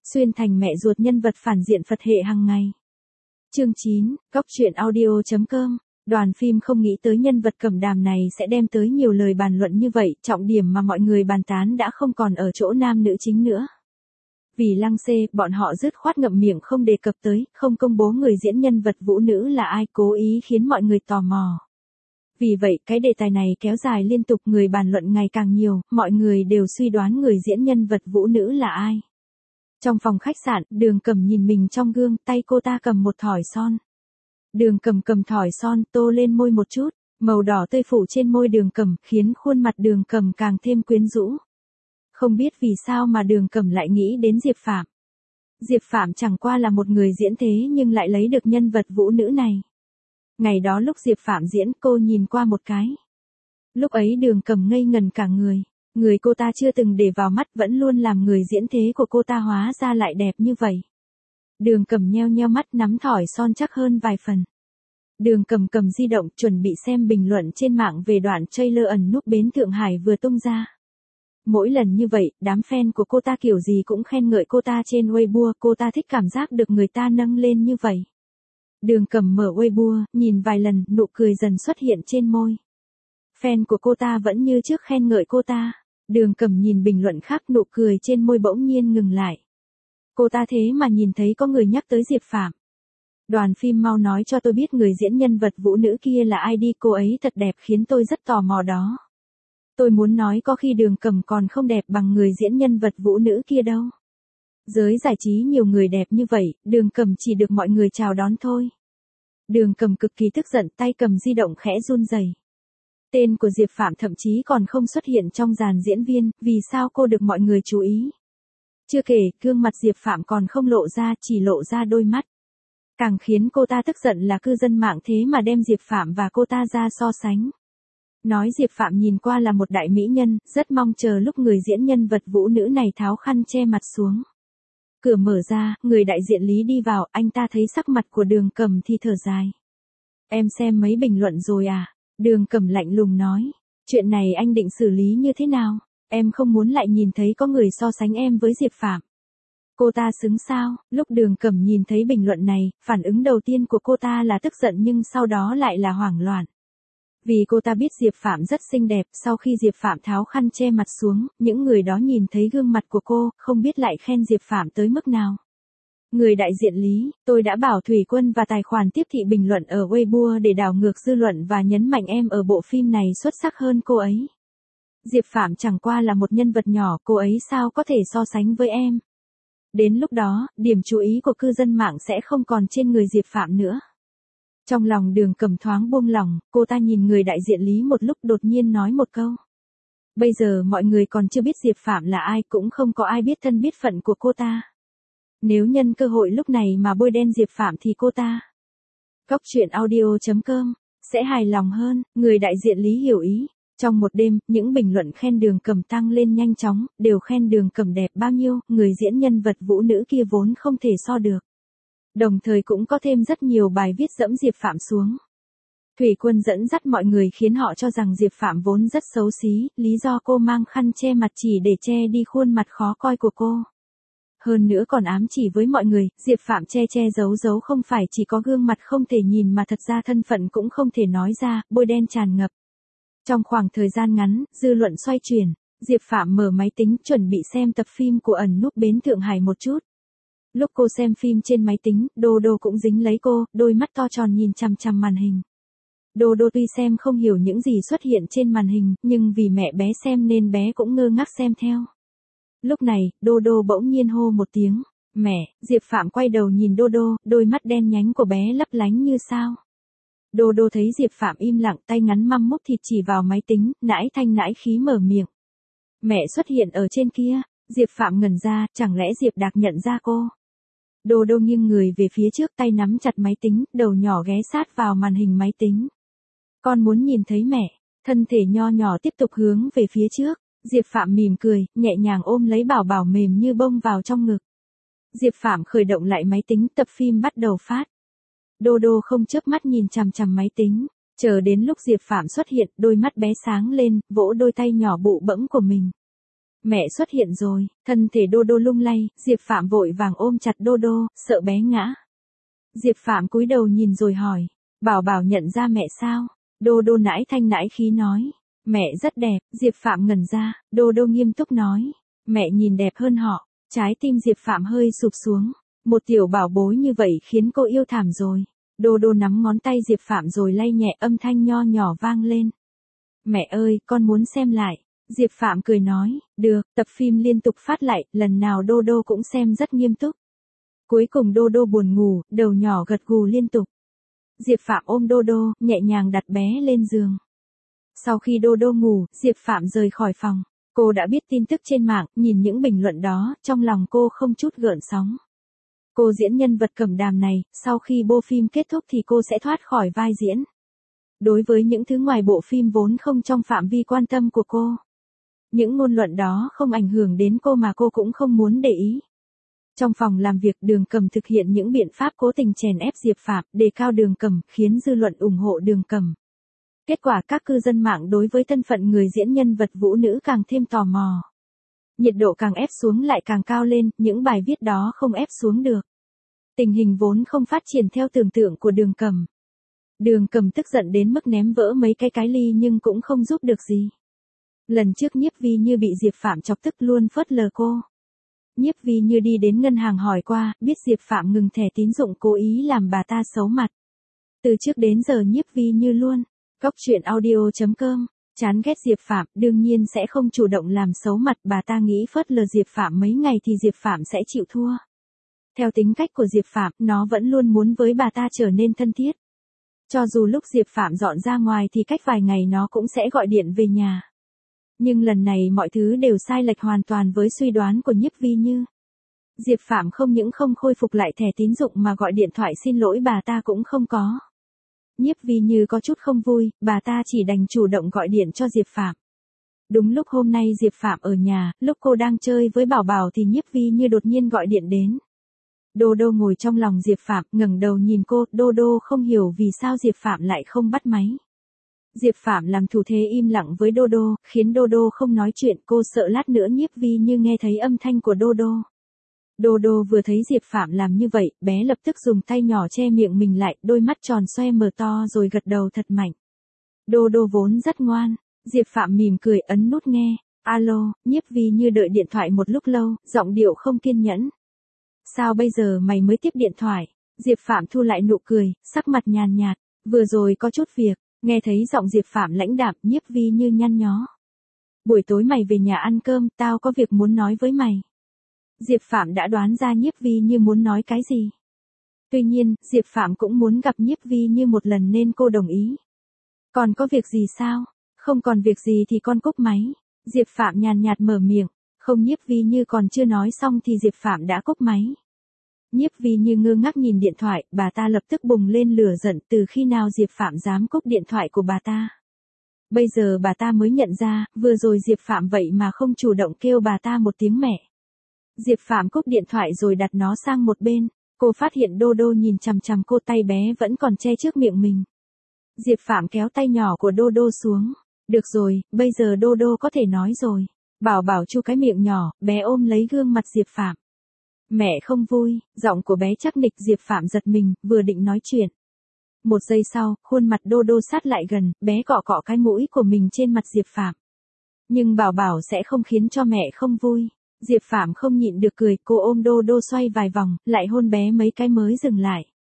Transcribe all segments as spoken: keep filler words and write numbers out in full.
Xuyên thành mẹ ruột nhân vật phản diện Phật hệ hàng ngày. Chương chín, Cóc truyện audio chấm com. Đoàn phim không nghĩ tới nhân vật Cẩm Đàm này sẽ đem tới nhiều lời bàn luận như vậy, trọng điểm mà mọi người bàn tán đã không còn ở chỗ nam nữ chính nữa. Vì lăng xê, bọn họ dứt khoát ngậm miệng không đề cập tới, không công bố người diễn nhân vật vũ nữ là ai, cố ý khiến mọi người tò mò. Vì vậy, cái đề tài này kéo dài liên tục, người bàn luận ngày càng nhiều, mọi người đều suy đoán người diễn nhân vật vũ nữ là ai. Trong phòng khách sạn, Đường Cẩm nhìn mình trong gương, tay cô ta cầm một thỏi son. Đường Cẩm cầm thỏi son, tô lên môi một chút, màu đỏ tươi phủ trên môi Đường Cẩm, khiến khuôn mặt Đường Cẩm càng thêm quyến rũ. Không biết vì sao mà Đường Cẩm lại nghĩ đến Diệp Phạm. Diệp Phạm chẳng qua là một người diễn thế nhưng lại lấy được nhân vật vũ nữ này. Ngày đó lúc Diệp Phạm diễn, cô nhìn qua một cái. Lúc ấy Đường Cẩm ngây ngần cả người. Người cô ta chưa từng để vào mắt, vẫn luôn làm người diễn thế của cô ta hóa ra lại đẹp như vậy. Đường Cẩm nheo nheo mắt, nắm thỏi son chắc hơn vài phần. Đường Cẩm cầm di động chuẩn bị xem bình luận trên mạng về đoạn trailer ẩn núp bến Thượng Hải vừa tung ra. Mỗi lần như vậy, đám fan của cô ta kiểu gì cũng khen ngợi cô ta trên Weibo, cô ta thích cảm giác được người ta nâng lên như vậy. Đường Cẩm mở Weibo, nhìn vài lần, nụ cười dần xuất hiện trên môi. Fan của cô ta vẫn như trước khen ngợi cô ta. Đường Cẩm nhìn bình luận khác, nụ cười trên môi bỗng nhiên ngừng lại. Cô ta thế mà nhìn thấy có người nhắc tới Diệp Phạm. Đoàn phim mau nói cho tôi biết người diễn nhân vật vũ nữ kia là ai đi, cô ấy thật đẹp khiến tôi rất tò mò đó. Tôi muốn nói có khi Đường Cẩm còn không đẹp bằng người diễn nhân vật vũ nữ kia đâu. Giới giải trí nhiều người đẹp như vậy, Đường Cẩm chỉ được mọi người chào đón thôi. Đường Cẩm cực kỳ tức giận, tay cầm di động khẽ run rẩy. Tên của Diệp Phạm thậm chí còn không xuất hiện trong dàn diễn viên, vì sao cô được mọi người chú ý? Chưa kể, gương mặt Diệp Phạm còn không lộ ra, chỉ lộ ra đôi mắt. Càng khiến cô ta tức giận là cư dân mạng thế mà đem Diệp Phạm và cô ta ra so sánh. Nói Diệp Phạm nhìn qua là một đại mỹ nhân, rất mong chờ lúc người diễn nhân vật vũ nữ này tháo khăn che mặt xuống. Cửa mở ra, người đại diện Lý đi vào, anh ta thấy sắc mặt của Đường Cẩm thì thở dài. Em xem mấy bình luận rồi à? Đường Cẩm lạnh lùng nói. Chuyện này anh định xử lý như thế nào? Em không muốn lại nhìn thấy có người so sánh em với Diệp Phạm. Cô ta xứng sao? Lúc Đường Cẩm nhìn thấy bình luận này, phản ứng đầu tiên của cô ta là tức giận nhưng sau đó lại là hoảng loạn. Vì cô ta biết Diệp Phạm rất xinh đẹp, sau khi Diệp Phạm tháo khăn che mặt xuống, những người đó nhìn thấy gương mặt của cô, không biết lại khen Diệp Phạm tới mức nào. Người đại diện Lý, tôi đã bảo Thủy Quân và tài khoản tiếp thị bình luận ở Weibo để đảo ngược dư luận và nhấn mạnh em ở bộ phim này xuất sắc hơn cô ấy. Diệp Phạm chẳng qua là một nhân vật nhỏ, cô ấy sao có thể so sánh với em. Đến lúc đó, điểm chú ý của cư dân mạng sẽ không còn trên người Diệp Phạm nữa. Trong lòng Đường Cẩm thoáng buông lòng, cô ta nhìn người đại diện Lý một lúc đột nhiên nói một câu. Bây giờ mọi người còn chưa biết Diệp Phạm là ai, cũng không có ai biết thân biết phận của cô ta. Nếu nhân cơ hội lúc này mà bôi đen Diệp Phạm thì cô ta, Cóc truyện audio chấm com, sẽ hài lòng hơn, người đại diện Lý hiểu ý. Trong một đêm, những bình luận khen Đường Cẩm tăng lên nhanh chóng, đều khen Đường Cẩm đẹp bao nhiêu, người diễn nhân vật vũ nữ kia vốn không thể so được. Đồng thời cũng có thêm rất nhiều bài viết dẫm Diệp Phạm xuống. Thủy Quân dẫn dắt mọi người khiến họ cho rằng Diệp Phạm vốn rất xấu xí, lý do cô mang khăn che mặt chỉ để che đi khuôn mặt khó coi của cô. Hơn nữa còn ám chỉ với mọi người, Diệp Phạm che che giấu giấu không phải chỉ có gương mặt không thể nhìn mà thật ra thân phận cũng không thể nói ra, bôi đen tràn ngập. Trong khoảng thời gian ngắn, dư luận xoay chuyển, Diệp Phạm mở máy tính chuẩn bị xem tập phim của ẩn núp bến Thượng Hải một chút. Lúc cô xem phim trên máy tính, Đô Đô cũng dính lấy cô, đôi mắt to tròn nhìn chằm chằm màn hình. Đô Đô tuy xem không hiểu những gì xuất hiện trên màn hình, nhưng vì mẹ bé xem nên bé cũng ngơ ngác xem theo. Lúc này, Đô Đô bỗng nhiên hô một tiếng, mẹ, Diệp Phạm quay đầu nhìn Đô Đô, đôi mắt đen nhánh của bé lấp lánh như sao. Đô Đô thấy Diệp Phạm im lặng, tay ngắn măm múc thịt chỉ vào máy tính, nãi thanh nãi khí mở miệng. Mẹ xuất hiện ở trên kia, Diệp Phạm ngẩn ra, chẳng lẽ Diệp Đạc nhận ra cô. Đô Đô nghiêng người về phía trước, tay nắm chặt máy tính, đầu nhỏ ghé sát vào màn hình máy tính. Con muốn nhìn thấy mẹ, thân thể nho nhỏ tiếp tục hướng về phía trước. Diệp Phạm mỉm cười, nhẹ nhàng ôm lấy bảo bảo mềm như bông vào trong ngực. Diệp Phạm khởi động lại máy tính, tập phim bắt đầu phát. Đô Đô không chớp mắt nhìn chằm chằm máy tính, chờ đến lúc Diệp Phạm xuất hiện, đôi mắt bé sáng lên, vỗ đôi tay nhỏ bụ bẫm của mình. Mẹ xuất hiện rồi, thân thể Đô Đô lung lay, Diệp Phạm vội vàng ôm chặt Đô Đô, sợ bé ngã. Diệp Phạm cúi đầu nhìn rồi hỏi, Bảo Bảo nhận ra mẹ sao? Đô Đô nãi thanh nãi khí nói, mẹ rất đẹp. Diệp Phạm ngẩn ra, Đô Đô nghiêm túc nói, mẹ nhìn đẹp hơn họ. Trái tim Diệp Phạm hơi sụp xuống, một tiểu bảo bối như vậy khiến cô yêu thảm rồi. Đô Đô nắm ngón tay Diệp Phạm rồi lay nhẹ, âm thanh nho nhỏ vang lên. Mẹ ơi, con muốn xem lại. Diệp Phạm cười nói, được. Tập phim liên tục phát lại, lần nào Đô Đô cũng xem rất nghiêm túc. Cuối cùng Đô Đô buồn ngủ, đầu nhỏ gật gù liên tục. Diệp Phạm ôm Đô Đô, nhẹ nhàng đặt bé lên giường. Sau khi Đô Đô ngủ, Diệp Phạm rời khỏi phòng. Cô đã biết tin tức trên mạng, nhìn những bình luận đó, trong lòng cô không chút gợn sóng. Cô diễn nhân vật Cẩm Đàm này, sau khi bộ phim kết thúc thì cô sẽ thoát khỏi vai diễn. Đối với những thứ ngoài bộ phim vốn không trong phạm vi quan tâm của cô. Những ngôn luận đó không ảnh hưởng đến cô mà cô cũng không muốn để ý. Trong phòng làm việc, Đường Cầm thực hiện những biện pháp cố tình chèn ép Diệp Phạm, đề cao Đường Cầm, khiến dư luận ủng hộ Đường Cầm. Kết quả các cư dân mạng đối với thân phận người diễn nhân vật vũ nữ càng thêm tò mò. Nhiệt độ càng ép xuống lại càng cao lên, những bài viết đó không ép xuống được. Tình hình vốn không phát triển theo tưởng tượng của Đường Cầm. Đường Cầm tức giận đến mức ném vỡ mấy cái cái ly nhưng cũng không giúp được gì. Lần trước Nhiếp Vi Như bị Diệp Phạm chọc tức luôn phớt lờ cô. Nhiếp Vi Như đi đến ngân hàng hỏi qua, biết Diệp Phạm ngừng thẻ tín dụng cố ý làm bà ta xấu mặt. Từ trước đến giờ Nhiếp Vi Như luôn. Cóc truyện audio chấm com, chán ghét Diệp Phạm, đương nhiên sẽ không chủ động làm xấu mặt, bà ta nghĩ phớt lờ Diệp Phạm mấy ngày thì Diệp Phạm sẽ chịu thua. Theo tính cách của Diệp Phạm, nó vẫn luôn muốn với bà ta trở nên thân thiết. Cho dù lúc Diệp Phạm dọn ra ngoài thì cách vài ngày nó cũng sẽ gọi điện về nhà. Nhưng lần này mọi thứ đều sai lệch hoàn toàn với suy đoán của Nhiếp Vi Như. Diệp Phạm không những không khôi phục lại thẻ tín dụng mà gọi điện thoại xin lỗi bà ta cũng không có. Nhiếp Vi Như có chút không vui, bà ta chỉ đành chủ động gọi điện cho Diệp Phạm. Đúng lúc hôm nay Diệp Phạm ở nhà, lúc cô đang chơi với Bảo Bảo thì Nhiếp Vi Như đột nhiên gọi điện đến. Đô Đô ngồi trong lòng Diệp Phạm, ngẩng đầu nhìn cô, Đô Đô không hiểu vì sao Diệp Phạm lại không bắt máy. Diệp Phạm làm thủ thế im lặng với Đô Đô, khiến Đô Đô không nói chuyện, cô sợ lát nữa Nhiếp Vi Như nghe thấy âm thanh của Đô Đô. Đô Đô vừa thấy Diệp Phạm làm như vậy, bé lập tức dùng tay nhỏ che miệng mình lại, đôi mắt tròn xoe mở to rồi gật đầu thật mạnh. Đô Đô vốn rất ngoan, Diệp Phạm mỉm cười ấn nút nghe. Alo, Nhiếp Vi Như đợi điện thoại một lúc lâu, giọng điệu không kiên nhẫn. Sao bây giờ mày mới tiếp điện thoại? Diệp Phạm thu lại nụ cười, sắc mặt nhàn nhạt, vừa rồi có chút việc. Nghe thấy giọng Diệp Phạm lãnh đạm, Nhiếp Vi Như nhăn nhó. Buổi tối mày về nhà ăn cơm, tao có việc muốn nói với mày. Diệp Phạm đã đoán ra Nhiếp Vi Như muốn nói cái gì. Tuy nhiên, Diệp Phạm cũng muốn gặp Nhiếp Vi Như một lần nên cô đồng ý. Còn có việc gì sao? Không còn việc gì thì con cúp máy. Diệp Phạm nhàn nhạt mở miệng. Không, Nhiếp Vi Như còn chưa nói xong thì Diệp Phạm đã cúp máy. Nhiếp Vi Như ngơ ngác nhìn điện thoại, bà ta lập tức bùng lên lửa giận, từ khi nào Diệp Phạm dám cúp điện thoại của bà ta. Bây giờ bà ta mới nhận ra, vừa rồi Diệp Phạm vậy mà không chủ động kêu bà ta một tiếng mẹ. Diệp Phạm cúp điện thoại rồi đặt nó sang một bên, cô phát hiện Đô Đô nhìn chằm chằm cô, tay bé vẫn còn che trước miệng mình. Diệp Phạm kéo tay nhỏ của Đô Đô xuống. Được rồi, bây giờ Đô Đô có thể nói rồi. Bảo Bảo chu cái miệng nhỏ, bé ôm lấy gương mặt Diệp Phạm. Mẹ không vui, giọng của bé chắc nịch. Diệp Phạm giật mình, vừa định nói chuyện. Một giây sau, khuôn mặt Đô Đô sát lại gần, bé cọ cọ cái mũi của mình trên mặt Diệp Phạm. Nhưng Bảo Bảo sẽ không khiến cho mẹ không vui. Diệp Phạm không nhịn được cười, cô ôm Đô Đô xoay vài vòng, lại hôn bé mấy cái mới dừng lại.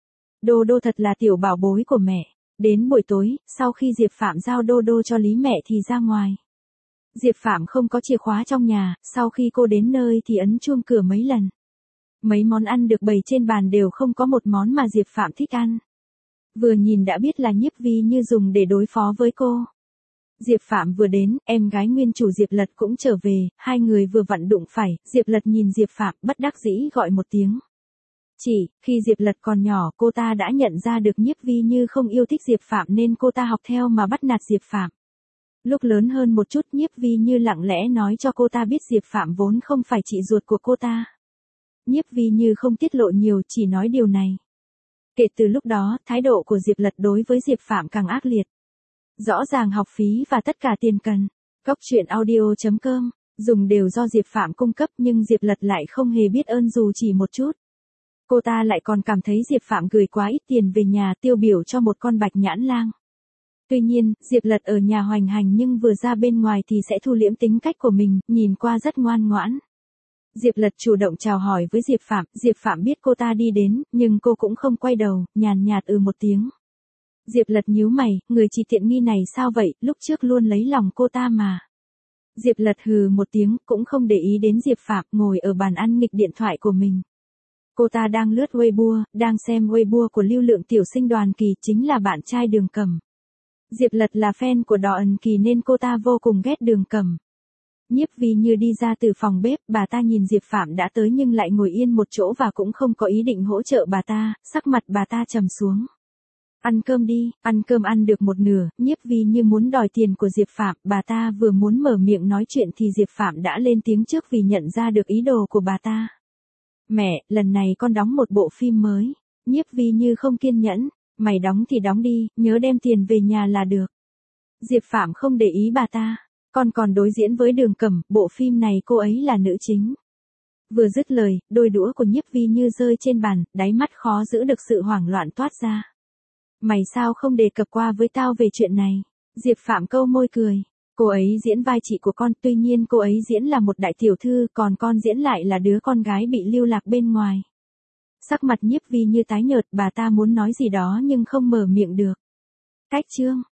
Đô Đô thật là tiểu bảo bối của mẹ. Đến buổi tối, sau khi Diệp Phạm giao Đô Đô cho Lý mẹ thì ra ngoài. Diệp Phạm không có chìa khóa trong nhà, sau khi cô đến nơi thì ấn chuông cửa mấy lần. Mấy món ăn được bày trên bàn đều không có một món mà Diệp Phạm thích ăn. Vừa nhìn đã biết là Nhiếp Vi Như dùng để đối phó với cô. Diệp Phạm vừa đến, em gái nguyên chủ Diệp Lật cũng trở về, hai người vừa vặn đụng phải, Diệp Lật nhìn Diệp Phạm, bất đắc dĩ gọi một tiếng. Chỉ, khi Diệp Lật còn nhỏ cô ta đã nhận ra được Nhiếp Vi Như không yêu thích Diệp Phạm nên cô ta học theo mà bắt nạt Diệp Phạm. Lúc lớn hơn một chút Nhiếp Vi Như lặng lẽ nói cho cô ta biết Diệp Phạm vốn không phải chị ruột của cô ta. Nhiếp Vi Như không tiết lộ nhiều, chỉ nói điều này. Kể từ lúc đó, thái độ của Diệp Lật đối với Diệp Phạm càng ác liệt. Rõ ràng học phí và tất cả tiền cần. Cóc truyện audio chấm com Dùng đều do Diệp Phạm cung cấp nhưng Diệp Lật lại không hề biết ơn dù chỉ một chút. Cô ta lại còn cảm thấy Diệp Phạm gửi quá ít tiền về nhà tiêu biểu cho một con bạch nhãn lang. Tuy nhiên, Diệp Lật ở nhà hoành hành nhưng vừa ra bên ngoài thì sẽ thu liễm tính cách của mình, nhìn qua rất ngoan ngoãn. Diệp Lật chủ động chào hỏi với Diệp Phạm, Diệp Phạm biết cô ta đi đến, nhưng cô cũng không quay đầu, nhàn nhạt ừ một tiếng. Diệp Lật nhíu mày, người chị tiện nghi này sao vậy, lúc trước luôn lấy lòng cô ta mà. Diệp Lật hừ một tiếng, cũng không để ý đến Diệp Phạm, ngồi ở bàn ăn nghịch điện thoại của mình. Cô ta đang lướt Weibo, đang xem Weibo của lưu lượng tiểu sinh Đoàn Kỳ, chính là bạn trai Đường Cẩm. Diệp Lật là fan của Đoàn Kỳ nên cô ta vô cùng ghét Đường Cẩm. Nhiếp Vi Như đi ra từ phòng bếp, bà ta nhìn Diệp Phạm đã tới nhưng lại ngồi yên một chỗ và cũng không có ý định hỗ trợ bà ta, sắc mặt bà ta trầm xuống. Ăn cơm đi, ăn cơm ăn được một nửa, Nhiếp Vi Như muốn đòi tiền của Diệp Phạm, bà ta vừa muốn mở miệng nói chuyện thì Diệp Phạm đã lên tiếng trước vì nhận ra được ý đồ của bà ta. Mẹ, lần này con đóng một bộ phim mới. Nhiếp Vi Như không kiên nhẫn, mày đóng thì đóng đi, nhớ đem tiền về nhà là được. Diệp Phạm không để ý bà ta, con còn đối diễn với Đường Cẩm, bộ phim này cô ấy là nữ chính. Vừa dứt lời, đôi đũa của Nhiếp Vi Như rơi trên bàn, đáy mắt khó giữ được sự hoảng loạn toát ra. Mày sao không đề cập qua với tao về chuyện này? Diệp Phạm câu môi cười. Cô ấy diễn vai chị của con, tuy nhiên cô ấy diễn là một đại tiểu thư, còn con diễn lại là đứa con gái bị lưu lạc bên ngoài. Sắc mặt Nhiếp Vi Như tái nhợt, bà ta muốn nói gì đó nhưng không mở miệng được. Cách chương.